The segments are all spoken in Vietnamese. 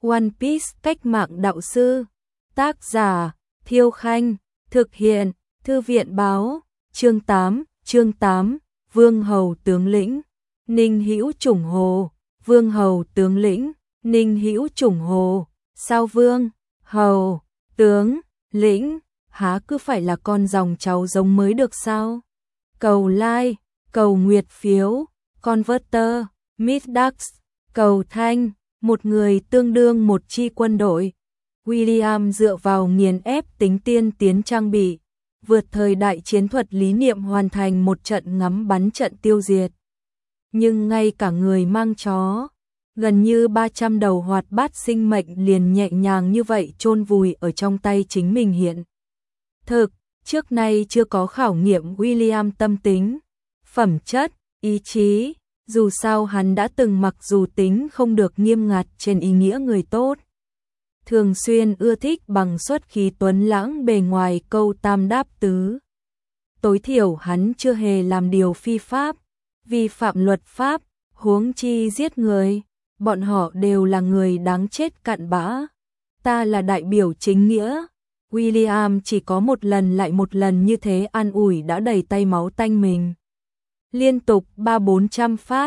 One Piece cách mạng đạo sư. Tác giả, Thiêu Khanh. Thực hiện, Thư viện báo. Chương 8, Vương Hầu tướng lĩnh. Ninh Hữu Chủng Hồ. Vương Hầu tướng lĩnh. Ninh Hữu Chủng Hồ. Sao Vương Hầu tướng lĩnh, há cứ phải là con dòng cháu giống mới được sao? Cầu like, cầu nguyệt phiếu, converter, Middax, cầu thanh, một người tương đương một chi quân đội. William dựa vào nghiền ép tính tiên tiến trang bị, vượt thời đại chiến thuật lý niệm hoàn thành một trận ngắm bắn trận tiêu diệt. Nhưng ngay cả người mang chó, gần như 300 đầu hoạt bát sinh mệnh liền nhẹ nhàng như vậy chôn vùi ở trong tay chính mình hiện. Thực, trước nay chưa có khảo nghiệm William tâm tính, phẩm chất, ý chí, dù sao hắn đã từng mặc dù tính không được nghiêm ngặt trên ý nghĩa người tốt. Thường xuyên ưa thích bằng xuất khí tuấn lãng bề ngoài câu tam đáp tứ. Tối thiểu hắn chưa hề làm điều phi pháp, vi phạm luật pháp, huống chi giết người. Bọn họ đều là người đáng chết cặn bã. Ta là đại biểu chính nghĩa. William chỉ có một lần lại một lần như thế an ủi đã đầy tay máu tanh mình. Liên tục 300-400 phát,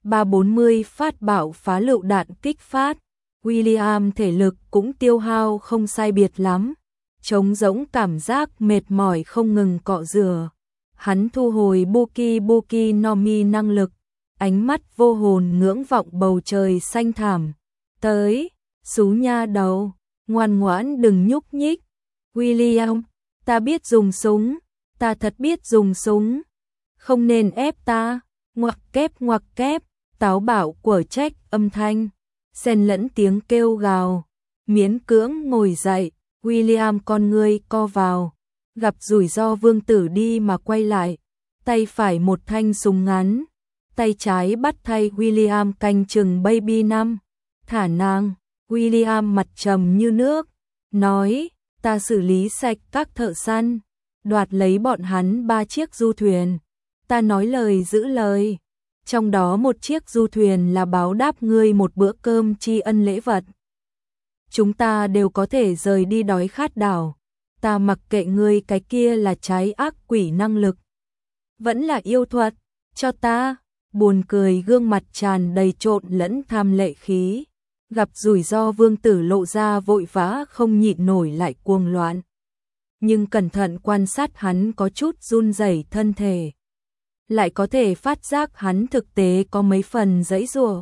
340 phát bạo phá lựu đạn kích phát. William thể lực cũng tiêu hao không sai biệt lắm. Trống rỗng cảm giác mệt mỏi không ngừng cọ rửa. Hắn thu hồi Boki no Mi năng lực. Ánh mắt vô hồn ngưỡng vọng bầu trời xanh thẳm. Tới, xú nha đầu, ngoan ngoãn đừng nhúc nhích. William, ta biết dùng súng, ta thật biết dùng súng. Không nên ép ta, ngoặc kép, táo bạo của trách âm thanh. Xen lẫn tiếng kêu gào, miễn cưỡng ngồi dậy, William con ngươi co vào. Gặp rủi ro vương tử đi mà quay lại, tay phải một thanh súng ngắn. Tay trái bắt thay William canh chừng Baby 5. Thả nàng, William mặt trầm như nước, nói, ta xử lý sạch các thợ săn, đoạt lấy bọn hắn 3 chiếc du thuyền. Ta nói lời giữ lời, trong đó một chiếc du thuyền là báo đáp ngươi một bữa cơm tri ân lễ vật. Chúng ta đều có thể rời đi đói khát đảo. Ta mặc kệ ngươi cái kia là trái ác quỷ năng lực, vẫn là yêu thuật, cho ta. Buồn cười gương mặt tràn đầy trộn lẫn tham lệ khí. Gặp rủi ro vương tử lộ ra vội vã không nhịn nổi lại cuồng loạn. Nhưng cẩn thận quan sát hắn có chút run rẩy thân thể. Lại có thể phát giác hắn thực tế có mấy phần giãy giụa.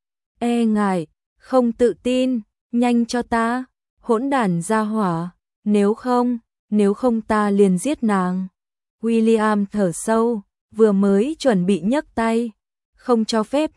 E ngại, không tự tin, nhanh cho ta, hỗn đản gia hỏa, nếu không ta liền giết nàng. William thở sâu. Vừa mới chuẩn bị nhấc tay, không cho phép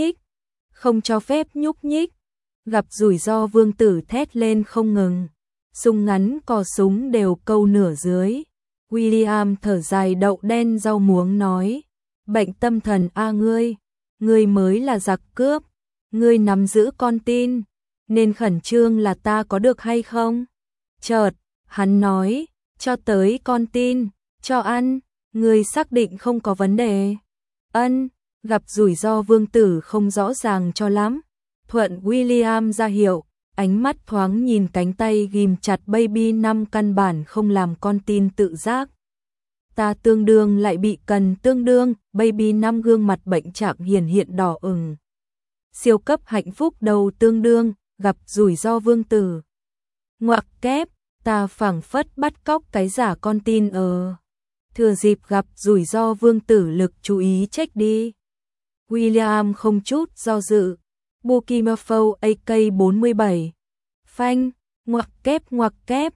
nhúc nhích, gặp rủi ro vương tử thét lên không ngừng, súng ngắn cò súng đều câu nửa dưới. William thở dài đậu đen rau muống nói, bệnh tâm thần a ngươi mới là giặc cướp, ngươi nắm giữ con tin, nên khẩn trương là ta có được hay không? Chợt, hắn nói, cho tới con tin, cho ăn. Người xác định không có vấn đề. Ân, gặp rủi ro vương tử không rõ ràng cho lắm. Thuận William ra hiệu, ánh mắt thoáng nhìn cánh tay ghim chặt Baby 5 căn bản không làm con tin tự giác. Ta tương đương lại bị cần tương đương, Baby 5 gương mặt bệnh trạng hiện đỏ ửng. Siêu cấp hạnh phúc đầu tương đương, gặp rủi ro vương tử. Ngoặc kép, ta phảng phất bắt cóc cái giả con tin thừa dịp gặp rủi ro vương tử lực chú ý trách đi. William không chút do dự. Bukimafo AK-47. Phanh, ngoặc kép,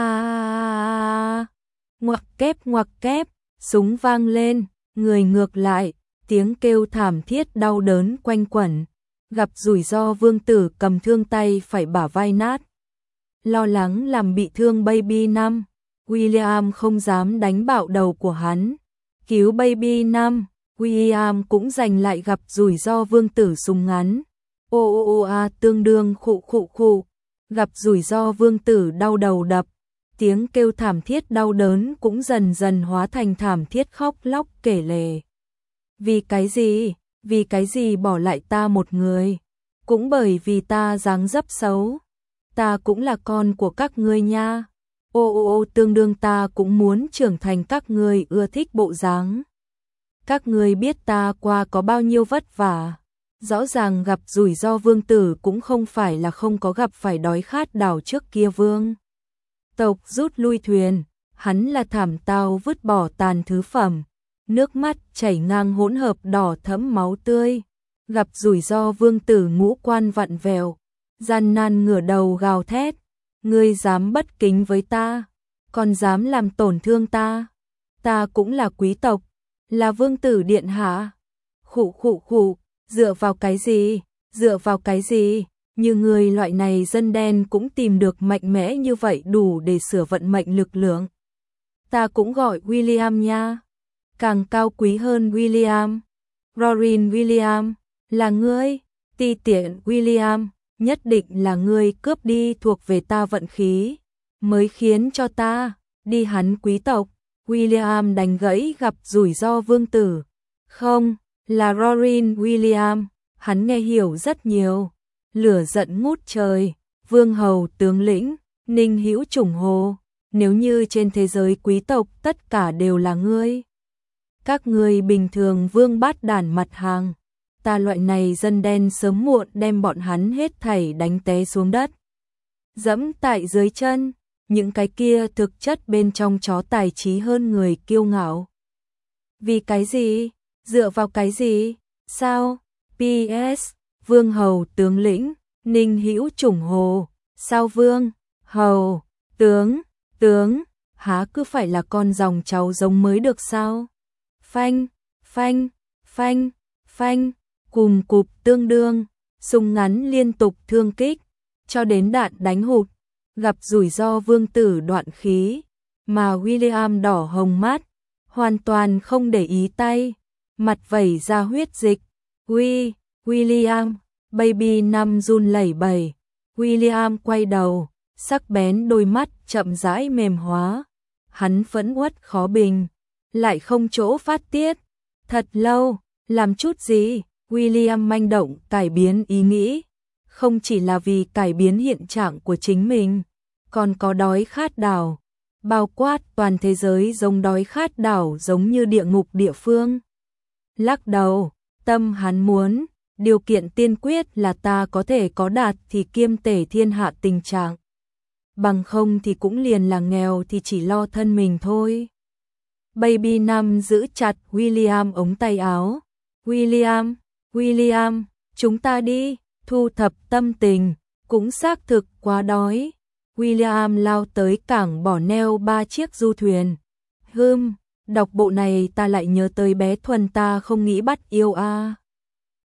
ngoặc kép, súng vang lên, người ngược lại, tiếng kêu thảm thiết đau đớn quanh quẩn. Gặp rủi ro vương tử cầm thương tay phải bả vai nát. Lo lắng làm bị thương Baby 5. William không dám đánh bạo đầu của hắn. Cứu Baby 5, William cũng giành lại gặp rủi ro vương tử súng ngắn. Tương đương khụ. Gặp rủi ro vương tử đau đầu đập. Tiếng kêu thảm thiết đau đớn cũng dần dần hóa thành thảm thiết khóc lóc kể lể. Vì cái gì bỏ lại ta một người? cũng bởi vì ta dáng dấp xấu. Ta cũng là con của các ngươi nha. Ô, tương đương ta cũng muốn trưởng thành các ngươi ưa thích bộ dáng. Các ngươi biết ta qua có bao nhiêu vất vả. Rõ ràng gặp rủi ro vương tử cũng không phải là không có gặp phải đói khát đảo trước kia vương. Tộc rút lui thuyền, hắn là thảm tao vứt bỏ tàn thứ phẩm. Nước mắt chảy ngang hỗn hợp đỏ thẫm máu tươi. Gặp rủi ro vương tử ngũ quan vặn vẹo, gian nan ngửa đầu gào thét. Ngươi dám bất kính với ta, còn dám làm tổn thương ta. Ta cũng là quý tộc, là vương tử điện hạ. Khụ, dựa vào cái gì, dựa vào cái gì, như người loại này dân đen cũng tìm được mạnh mẽ như vậy đủ để sửa vận mệnh lực lượng. Ta cũng gọi William nha, càng cao quý hơn William. Rorin William, là ngươi, ti tiện William, nhất định là ngươi cướp đi thuộc về ta vận khí, mới khiến cho ta đi hắn quý tộc. William đánh gãy gặp rủi ro vương tử. Không, là Rorin William, hắn nghe hiểu rất nhiều. Lửa giận ngút trời, vương hầu tướng lĩnh, Ninh Hữu Trùng Hồ, nếu như trên thế giới quý tộc tất cả đều là ngươi. Các ngươi bình thường vương bát đàn mặt hàng, ta loại này dân đen sớm muộn đem bọn hắn hết thảy đánh té xuống đất. Dẫm tại dưới chân, những cái kia thực chất bên trong chó tài trí hơn người kiêu ngạo. Vì cái gì? Dựa vào cái gì? Sao? PS, vương hầu tướng lĩnh, Ninh Hữu Trùng Hồ, sao vương, hầu, tướng, há cứ phải là con dòng cháu giống mới được sao? Phanh, cùng cụp tương đương, súng ngắn liên tục thương kích, cho đến đạn đánh hụt, gặp rủi ro vương tử đoạn khí, mà William đỏ hồng mắt, hoàn toàn không để ý tay, mặt vẩy ra huyết dịch. William, baby năm run lẩy bẩy. William quay đầu, sắc bén đôi mắt chậm rãi mềm hóa. Hắn phẫn uất khó bình, lại không chỗ phát tiết. Thật lâu, làm chút gì? William manh động cải biến ý nghĩ, không chỉ là vì cải biến hiện trạng của chính mình, còn có đói khát đảo, bao quát toàn thế giới giống đói khát đảo giống như địa ngục địa phương. Lắc đầu, tâm hắn muốn, điều kiện tiên quyết là ta có thể có đạt thì kiêm tể thiên hạ tình trạng. Bằng không thì cũng liền là nghèo thì chỉ lo thân mình thôi. Baby Năm giữ chặt William ống tay áo. William, chúng ta đi, thu thập tâm tình, cũng xác thực quá đói. William lao tới cảng bỏ neo 3 chiếc du thuyền. Đọc bộ này ta lại nhớ tới bé Thuần ta không nghĩ bắt yêu a.